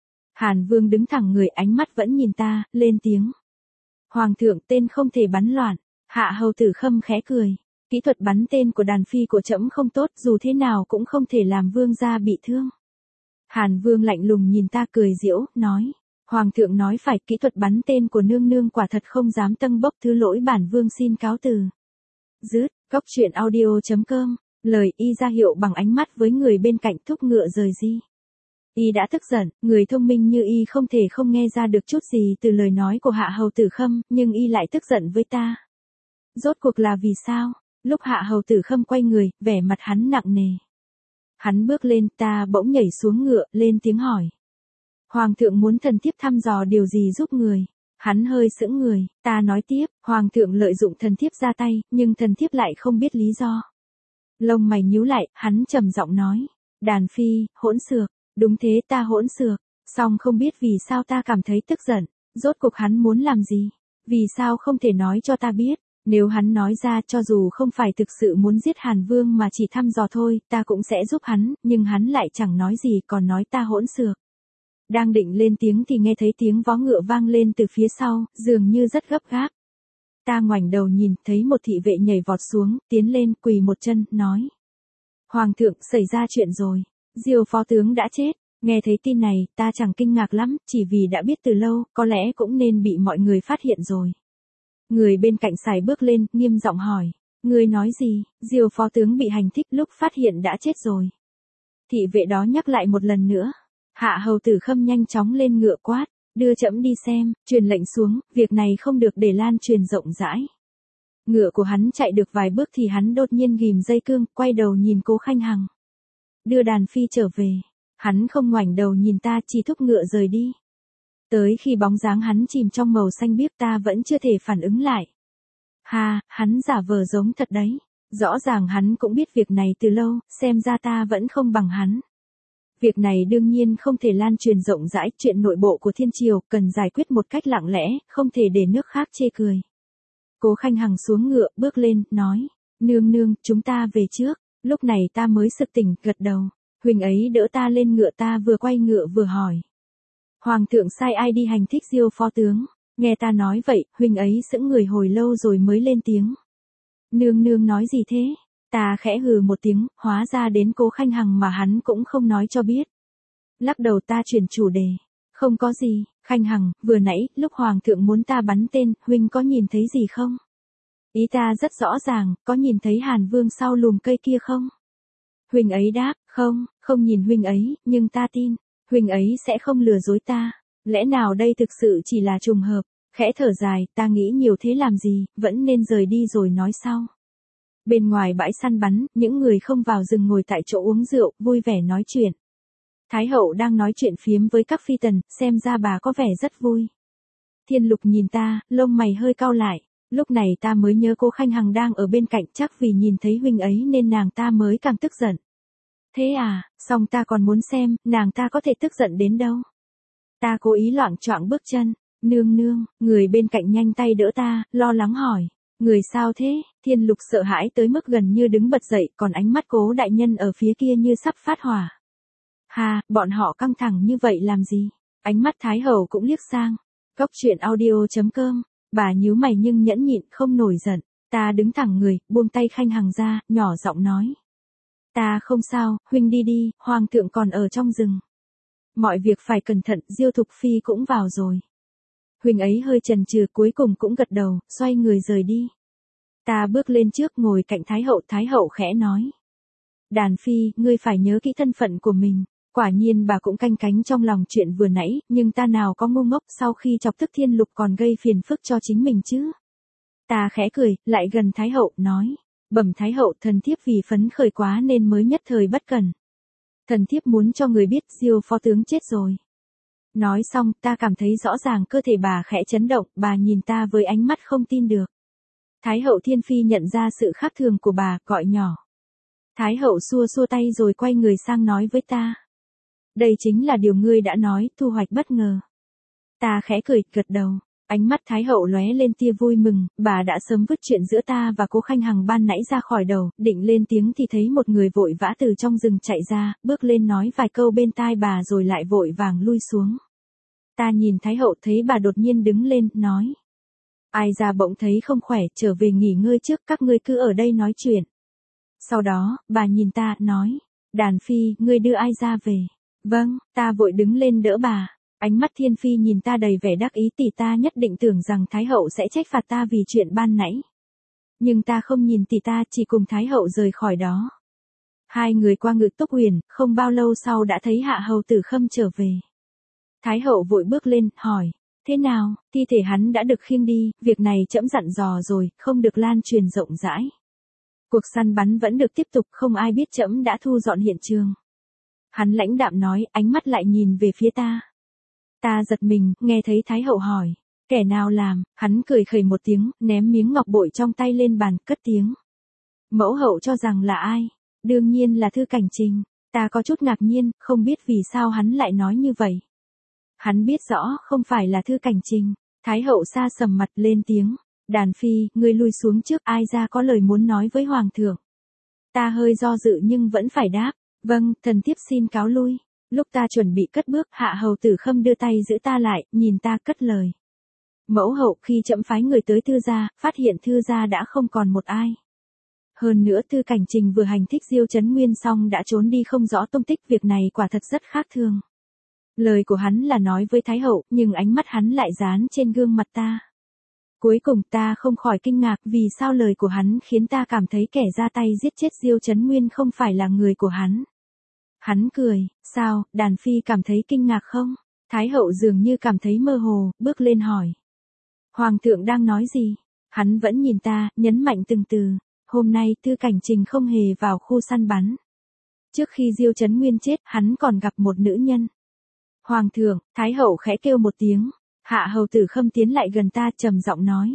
Hàn Vương đứng thẳng người, ánh mắt vẫn nhìn ta, lên tiếng. Hoàng thượng, tên không thể bắn loạn. Hạ hầu tử Khâm khẽ cười. Kỹ thuật bắn tên của đàn phi của trẫm không tốt, dù thế nào cũng không thể làm vương gia bị thương. Hàn Vương lạnh lùng nhìn ta cười giễu, nói. Hoàng thượng nói phải, kỹ thuật bắn tên của nương nương quả thật không dám tâng bốc, thứ lỗi bản vương xin cáo từ. Dứt, góc truyện audio chấm com. Lời y ra hiệu bằng ánh mắt với người bên cạnh, thúc ngựa rời đi. Y đã tức giận, người thông minh như y không thể không nghe ra được chút gì từ lời nói của Hạ hầu tử Khâm, nhưng y lại tức giận với ta. Rốt cuộc là vì sao? Lúc Hạ hầu tử Khâm quay người, vẻ mặt hắn nặng nề. Hắn bước lên, ta bỗng nhảy xuống ngựa, lên tiếng hỏi. Hoàng thượng muốn thần thiếp thăm dò điều gì giúp người? Hắn hơi sững người, ta nói tiếp, Hoàng thượng lợi dụng thần thiếp ra tay, nhưng thần thiếp lại không biết lý do. Lông mày nhíu lại, hắn trầm giọng nói. Đàn phi, hỗn xược, đúng thế ta hỗn xược, song không biết vì sao ta cảm thấy tức giận, rốt cuộc hắn muốn làm gì? Vì sao không thể nói cho ta biết? Nếu hắn nói ra cho dù không phải thực sự muốn giết Hàn Vương mà chỉ thăm dò thôi, ta cũng sẽ giúp hắn, nhưng hắn lại chẳng nói gì còn nói ta hỗn xược. Đang định lên tiếng thì nghe thấy tiếng vó ngựa vang lên từ phía sau, dường như rất gấp gáp. Ta ngoảnh đầu nhìn, thấy một thị vệ nhảy vọt xuống, tiến lên, quỳ một chân, nói. Hoàng thượng, xảy ra chuyện rồi. Diêu phó tướng đã chết. Nghe thấy tin này, ta chẳng kinh ngạc lắm, chỉ vì đã biết từ lâu, có lẽ cũng nên bị mọi người phát hiện rồi. Người bên cạnh xài bước lên, nghiêm giọng hỏi. Người nói gì? Diêu phó tướng bị hành thích, lúc phát hiện đã chết rồi. Thị vệ đó nhắc lại một lần nữa. Hạ hầu tử Khâm nhanh chóng lên ngựa quát. Đưa trẫm đi xem, truyền lệnh xuống, việc này không được để lan truyền rộng rãi. Ngựa của hắn chạy được vài bước thì hắn đột nhiên ghim dây cương, quay đầu nhìn Cố Khanh Hằng. Đưa đàn phi trở về. Hắn không ngoảnh đầu nhìn ta, chỉ thúc ngựa rời đi. Tới khi bóng dáng hắn chìm trong màu xanh biếc ta vẫn chưa thể phản ứng lại. Ha, hắn giả vờ giống thật đấy. Rõ ràng hắn cũng biết việc này từ lâu, xem ra ta vẫn không bằng hắn. Việc này đương nhiên không thể lan truyền rộng rãi, chuyện nội bộ của thiên triều cần giải quyết một cách lặng lẽ, không thể để nước khác chê cười. Cố Khanh Hằng xuống ngựa, bước lên, nói, nương nương, chúng ta về trước. Lúc này ta mới sực tỉnh, gật đầu. Huynh ấy đỡ ta lên ngựa, ta vừa quay ngựa vừa hỏi. Hoàng thượng sai ai đi hành thích Diêu phó tướng? Nghe ta nói vậy, huynh ấy sững người hồi lâu rồi mới lên tiếng. Nương nương nói gì thế? Ta khẽ hừ một tiếng, hóa ra đến Cố Khanh Hằng mà hắn cũng không nói cho biết. Lắc đầu ta chuyển chủ đề. Không có gì, Khanh Hằng, vừa nãy, lúc Hoàng thượng muốn ta bắn tên, huynh có nhìn thấy gì không? Ý ta rất rõ ràng, có nhìn thấy Hàn Vương sau lùm cây kia không? Huynh ấy đáp, không, không nhìn huynh ấy, nhưng ta tin, huynh ấy sẽ không lừa dối ta. Lẽ nào đây thực sự chỉ là trùng hợp? Khẽ thở dài, ta nghĩ nhiều thế làm gì, vẫn nên rời đi rồi nói sau. Bên ngoài bãi săn bắn, những người không vào rừng ngồi tại chỗ uống rượu, vui vẻ nói chuyện. Thái hậu đang nói chuyện phiếm với các phi tần, xem ra bà có vẻ rất vui. Thiên Lục nhìn ta, lông mày hơi cau lại. Lúc này ta mới nhớ cô Khanh Hằng đang ở bên cạnh, chắc vì nhìn thấy huynh ấy nên nàng ta mới càng tức giận. Thế à, song ta còn muốn xem, nàng ta có thể tức giận đến đâu. Ta cố ý loạng choạng bước chân. Nương nương, người bên cạnh nhanh tay đỡ ta, lo lắng hỏi. Người sao thế? Thiên Lục sợ hãi tới mức gần như đứng bật dậy, còn ánh mắt Cố đại nhân ở phía kia như sắp phát hỏa. Hà, bọn họ căng thẳng như vậy làm gì? Ánh mắt Thái hậu cũng liếc sang. Cốc truyện audio chấm com. Bà nhíu mày nhưng nhẫn nhịn không nổi giận. Ta đứng thẳng người, buông tay Khanh Hằng ra, nhỏ giọng nói. Ta không sao, huynh đi đi, Hoàng thượng còn ở trong rừng. Mọi việc phải cẩn thận, Diêu Thục Phi cũng vào rồi. Huynh ấy hơi chần chừ cuối cùng cũng gật đầu, xoay người rời đi. Ta bước lên trước ngồi cạnh Thái hậu, Thái hậu khẽ nói. Đàn Phi, ngươi phải nhớ kỹ thân phận của mình. Quả nhiên bà cũng canh cánh trong lòng chuyện vừa nãy, nhưng ta nào có ngu ngốc sau khi chọc tức Thiên Lục còn gây phiền phức cho chính mình chứ. Ta khẽ cười, lại gần Thái hậu, nói. Bẩm Thái hậu, thần thiếp vì phấn khởi quá nên mới nhất thời bất cẩn. Thần thiếp muốn cho người biết Diêu phó tướng chết rồi. Nói xong, ta cảm thấy rõ ràng cơ thể bà khẽ chấn động, bà nhìn ta với ánh mắt không tin được. Thái hậu Thiên Phi nhận ra sự khác thường của bà, gọi nhỏ. Thái hậu xua xua tay rồi quay người sang nói với ta. Đây chính là điều ngươi đã nói, thu hoạch bất ngờ. Ta khẽ cười, gật đầu. Ánh mắt Thái hậu lóe lên tia vui mừng, bà đã sớm vứt chuyện giữa ta và cô Khanh Hằng ban nãy ra khỏi đầu, định lên tiếng thì thấy một người vội vã từ trong rừng chạy ra, bước lên nói vài câu bên tai bà rồi lại vội vàng lui xuống. Ta nhìn Thái hậu thấy bà đột nhiên đứng lên, nói. Ai ra bỗng thấy không khỏe, trở về nghỉ ngơi trước, các ngươi cứ ở đây nói chuyện. Sau đó, bà nhìn ta, nói. Đàn Phi, ngươi đưa ai ra về? Vâng, ta vội đứng lên đỡ bà. Ánh mắt Thiên Phi nhìn ta đầy vẻ đắc ý, tỷ ta nhất định tưởng rằng Thái hậu sẽ trách phạt ta vì chuyện ban nãy. Nhưng ta không nhìn tỷ ta, chỉ cùng Thái hậu rời khỏi đó. Hai người qua Ngự Túc Huyền, không bao lâu sau đã thấy Hạ hầu Tử Khâm trở về. Thái hậu vội bước lên, hỏi. Thế nào, thi thể hắn đã được khiêng đi, việc này trẫm dặn dò rồi, không được lan truyền rộng rãi. Cuộc săn bắn vẫn được tiếp tục, không ai biết trẫm đã thu dọn hiện trường. Hắn lãnh đạm nói, ánh mắt lại nhìn về phía ta. Ta giật mình, nghe thấy Thái hậu hỏi. Kẻ nào làm, hắn cười khẩy một tiếng, ném miếng ngọc bội trong tay lên bàn, cất tiếng. Mẫu hậu cho rằng là ai? Đương nhiên là Thư Cảnh Trình. Ta có chút ngạc nhiên, không biết vì sao hắn lại nói như vậy. Hắn biết rõ, không phải là Thư Cảnh Trình. Thái hậu sa sầm mặt lên tiếng. Đàn Phi, ngươi lui xuống trước, ai ra có lời muốn nói với Hoàng thượng. Ta hơi do dự nhưng vẫn phải đáp. Vâng, thần thiếp xin cáo lui. Lúc ta chuẩn bị cất bước, Hạ hầu Tử Khâm đưa tay giữ ta lại, nhìn ta cất lời. Mẫu hậu, khi trẫm phái người tới Thư gia, phát hiện Thư gia đã không còn một ai. Hơn nữa Thư Cảnh Trình vừa hành thích Diêu Chấn Nguyên xong đã trốn đi không rõ tung tích, việc này quả thật rất khác thường. Lời của hắn là nói với Thái hậu, nhưng ánh mắt hắn lại dán trên gương mặt ta. Cuối cùng ta không khỏi kinh ngạc vì sao lời của hắn khiến ta cảm thấy kẻ ra tay giết chết Diêu Chấn Nguyên không phải là người của hắn. Hắn cười, sao, Đàn Phi cảm thấy kinh ngạc không? Thái hậu dường như cảm thấy mơ hồ, bước lên hỏi. Hoàng thượng đang nói gì? Hắn vẫn nhìn ta, nhấn mạnh từng từ. Hôm nay Thư Cảnh Trình không hề vào khu săn bắn. Trước khi Diêu Chấn Nguyên chết, hắn còn gặp một nữ nhân. Hoàng thượng, Thái hậu khẽ kêu một tiếng. Hạ hầu Tử Khâm tiến lại gần ta trầm giọng nói.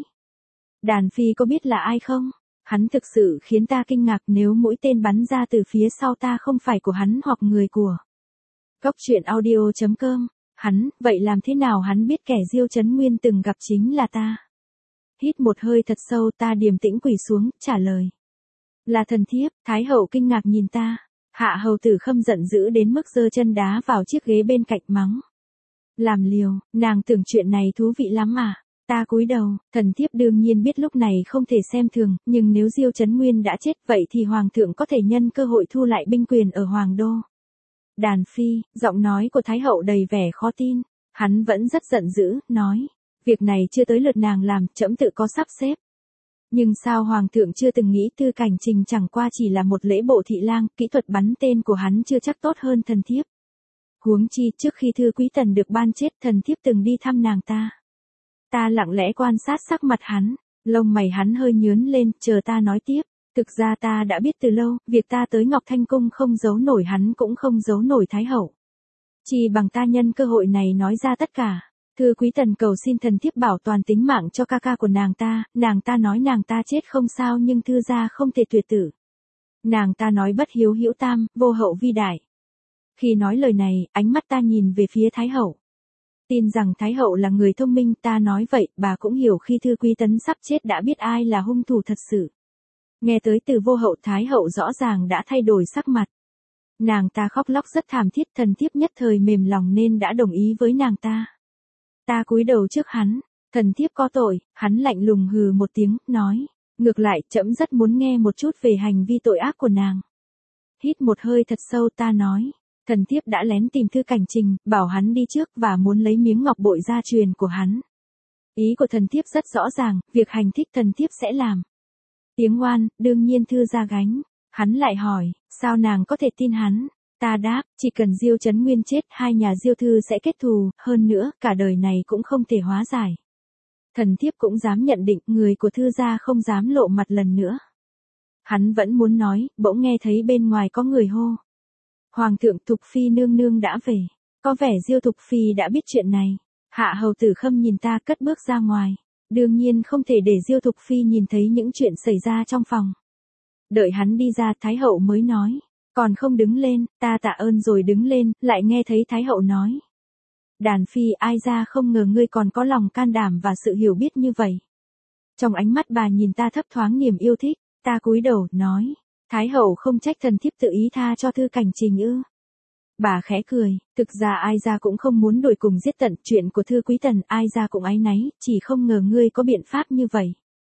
Đàn Phi có biết là ai không? Hắn thực sự khiến ta kinh ngạc, nếu mũi tên bắn ra từ phía sau ta không phải của hắn hoặc người của. Cốc truyện audio chấm com. Hắn, vậy làm thế nào hắn biết kẻ Diêu Chấn Nguyên từng gặp chính là ta? Hít một hơi thật sâu, ta điềm tĩnh quỳ xuống, trả lời. Là thần thiếp. Thái hậu kinh ngạc nhìn ta. Hạ hầu Tử Khâm giận dữ đến mức giơ chân đá vào chiếc ghế bên cạnh mắng. Làm liều, nàng tưởng chuyện này thú vị lắm à? Ta cúi đầu, thần thiếp đương nhiên biết lúc này không thể xem thường, nhưng nếu Diêu Chấn Nguyên đã chết vậy thì Hoàng thượng có thể nhân cơ hội thu lại binh quyền ở Hoàng đô. Đàn phi, giọng nói của Thái hậu đầy vẻ khó tin. Hắn vẫn rất giận dữ, nói. Việc này chưa tới lượt nàng làm, trẫm tự có sắp xếp. Nhưng sao hoàng thượng chưa từng nghĩ Tư Cảnh Trình chẳng qua chỉ là một lễ bộ thị lang, kỹ thuật bắn tên của hắn chưa chắc tốt hơn thần thiếp. Huống chi trước khi Thư Quý Tần được ban chết, thần thiếp từng đi thăm nàng ta. Ta lặng lẽ quan sát sắc mặt hắn, lông mày hắn hơi nhướn lên, chờ ta nói tiếp. Thực ra ta đã biết từ lâu, việc ta tới Ngọc Thanh Cung không giấu nổi hắn cũng không giấu nổi Thái hậu. Chỉ bằng ta nhân cơ hội này nói ra tất cả. Thư Quý Tần cầu xin thần thiếp bảo toàn tính mạng cho ca ca của nàng ta, nàng ta nói nàng ta chết không sao nhưng thư gia không thể tuyệt tử. Nàng ta nói bất hiếu hữu tam, vô hậu vi đại. Khi nói lời này, ánh mắt ta nhìn về phía Thái hậu. Tin rằng Thái hậu là người thông minh, ta nói vậy, bà cũng hiểu khi Thư Quý Tấn sắp chết đã biết ai là hung thủ thật sự. Nghe tới từ vô hậu, Thái hậu rõ ràng đã thay đổi sắc mặt. Nàng ta khóc lóc rất thảm thiết, thần thiếp nhất thời mềm lòng nên đã đồng ý với nàng ta. Ta cúi đầu trước hắn, thần thiếp có tội, hắn lạnh lùng hừ một tiếng, nói. Ngược lại, trẫm rất muốn nghe một chút về hành vi tội ác của nàng. Hít một hơi thật sâu, ta nói. Thần thiếp đã lén tìm Thư Cảnh Trình, bảo hắn đi trước và muốn lấy miếng ngọc bội gia truyền của hắn. Ý của thần thiếp rất rõ ràng, việc hành thích thần thiếp sẽ làm. Tiếng oan, đương nhiên thư ra gánh. Hắn lại hỏi, sao nàng có thể tin hắn? Ta đáp, chỉ cần Diêu Chấn Nguyên chết, hai nhà Diêu Thư sẽ kết thù, hơn nữa, cả đời này cũng không thể hóa giải. Thần thiếp cũng dám nhận định, người của Thư gia không dám lộ mặt lần nữa. Hắn vẫn muốn nói, bỗng nghe thấy bên ngoài có người hô. Hoàng thượng, Thục Phi nương nương đã về. Có vẻ Diêu Thục Phi đã biết chuyện này. Hạ hầu Tử Khâm nhìn ta cất bước ra ngoài. Đương nhiên không thể để Diêu Thục Phi nhìn thấy những chuyện xảy ra trong phòng. Đợi hắn đi ra, Thái hậu mới nói. Còn không đứng lên, ta tạ ơn rồi đứng lên, lại nghe thấy Thái hậu nói. Đàn phi, ai ra không ngờ ngươi còn có lòng can đảm và sự hiểu biết như vậy. Trong ánh mắt bà nhìn ta thấp thoáng niềm yêu thích, ta cúi đầu, nói. Thái hậu không trách thần thiếp tự ý tha cho Thư Cảnh Trình ư. Bà khẽ cười, thực ra ai ra cũng không muốn đuổi cùng giết tận, chuyện của Thư Quý Tần ai ra cũng áy náy, chỉ không ngờ ngươi có biện pháp như vậy.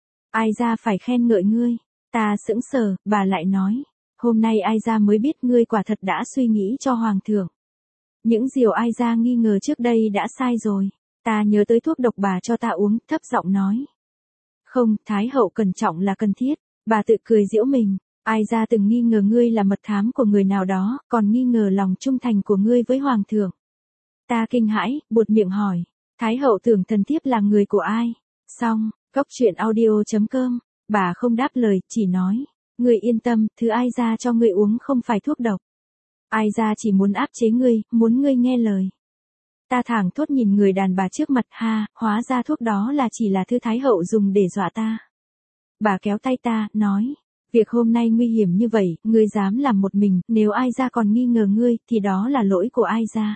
Ai ra phải khen ngợi ngươi. Ta sững sờ, bà lại nói. Hôm nay ai ra mới biết ngươi quả thật đã suy nghĩ cho hoàng thượng. Những điều ai ra nghi ngờ trước đây đã sai rồi. Ta nhớ tới thuốc độc bà cho ta uống, thấp giọng nói. Không, Thái hậu cẩn trọng là cần thiết. Bà tự cười giễu mình. Ai ra từng nghi ngờ ngươi là mật thám của người nào đó, còn nghi ngờ lòng trung thành của ngươi với hoàng thượng. Ta kinh hãi, buột miệng hỏi. Thái hậu tưởng thần thiếp là người của ai? Xong, cốc truyện audio chấm com. Bà không đáp lời, chỉ nói. Ngươi yên tâm, thứ ai ra cho ngươi uống không phải thuốc độc. Ai ra chỉ muốn áp chế ngươi, muốn ngươi nghe lời. Ta thảng thốt nhìn người đàn bà trước mặt, ha, hóa ra thuốc đó là chỉ là thứ Thái hậu dùng để dọa ta. Bà kéo tay ta, nói. Việc hôm nay nguy hiểm như vậy, ngươi dám làm một mình, nếu ai ra còn nghi ngờ ngươi, thì đó là lỗi của ai ra.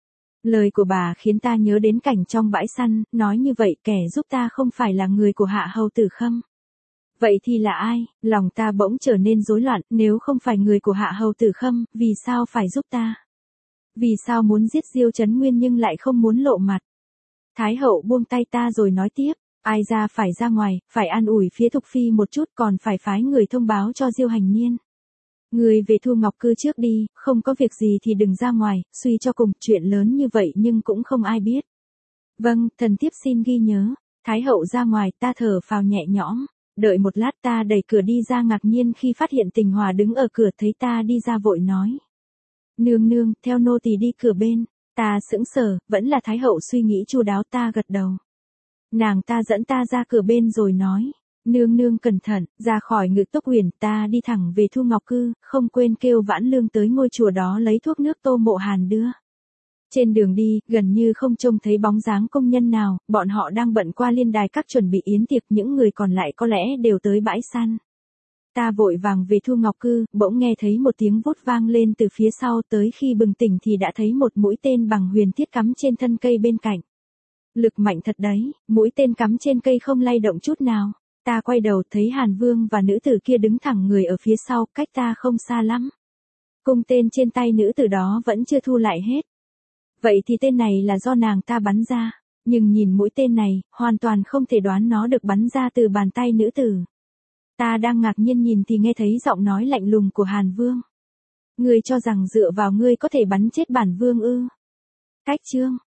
Lời của bà khiến ta nhớ đến cảnh trong bãi săn, nói như vậy kẻ giúp ta không phải là người của Hạ hầu Tử Khâm. Vậy thì là ai? Lòng ta bỗng trở nên rối loạn, nếu không phải người của Hạ hầu Tử Khâm, vì sao phải giúp ta? Vì sao muốn giết Diêu Chấn Nguyên nhưng lại không muốn lộ mặt? Thái hậu buông tay ta rồi nói tiếp, ai ra phải ra ngoài, phải an ủi phía Thục Phi một chút, còn phải phái người thông báo cho Diêu Hành Niên. Người về Thu Ngọc Cư trước đi, không có việc gì thì đừng ra ngoài, suy cho cùng, chuyện lớn như vậy nhưng cũng không ai biết. Vâng, thần thiếp xin ghi nhớ. Thái hậu ra ngoài, ta thở phào nhẹ nhõm. Đợi một lát ta đẩy cửa đi ra, ngạc nhiên khi phát hiện Tình Hòa đứng ở cửa, thấy ta đi ra vội nói. Nương nương, theo nô tỳ đi cửa bên. Ta sững sờ, vẫn là Thái hậu suy nghĩ chu đáo, ta gật đầu. Nàng ta dẫn ta ra cửa bên rồi nói. Nương nương cẩn thận, ra khỏi Ngự Tốc Huyền, ta đi thẳng về Thu Ngọc Cư, không quên kêu Vãn Lương tới ngôi chùa đó lấy thuốc nước Tô Mộ Hàn đưa. Trên đường đi, gần như không trông thấy bóng dáng công nhân nào, bọn họ đang bận qua liên đài các chuẩn bị yến tiệc, những người còn lại có lẽ đều tới bãi săn. Ta vội vàng về Thu Ngọc Cư, bỗng nghe thấy một tiếng vút vang lên từ phía sau, tới khi bừng tỉnh thì đã thấy một mũi tên bằng huyền thiết cắm trên thân cây bên cạnh. Lực mạnh thật đấy, mũi tên cắm trên cây không lay động chút nào. Ta quay đầu thấy Hàn Vương và nữ tử kia đứng thẳng người ở phía sau, cách ta không xa lắm. Cung tên trên tay nữ tử đó vẫn chưa thu lại hết. Vậy thì tên này là do nàng ta bắn ra, nhưng nhìn mũi tên này, hoàn toàn không thể đoán nó được bắn ra từ bàn tay nữ tử. Ta đang ngạc nhiên nhìn thì nghe thấy giọng nói lạnh lùng của Hàn Vương. Ngươi cho rằng dựa vào ngươi có thể bắn chết bản vương ư? Cách chương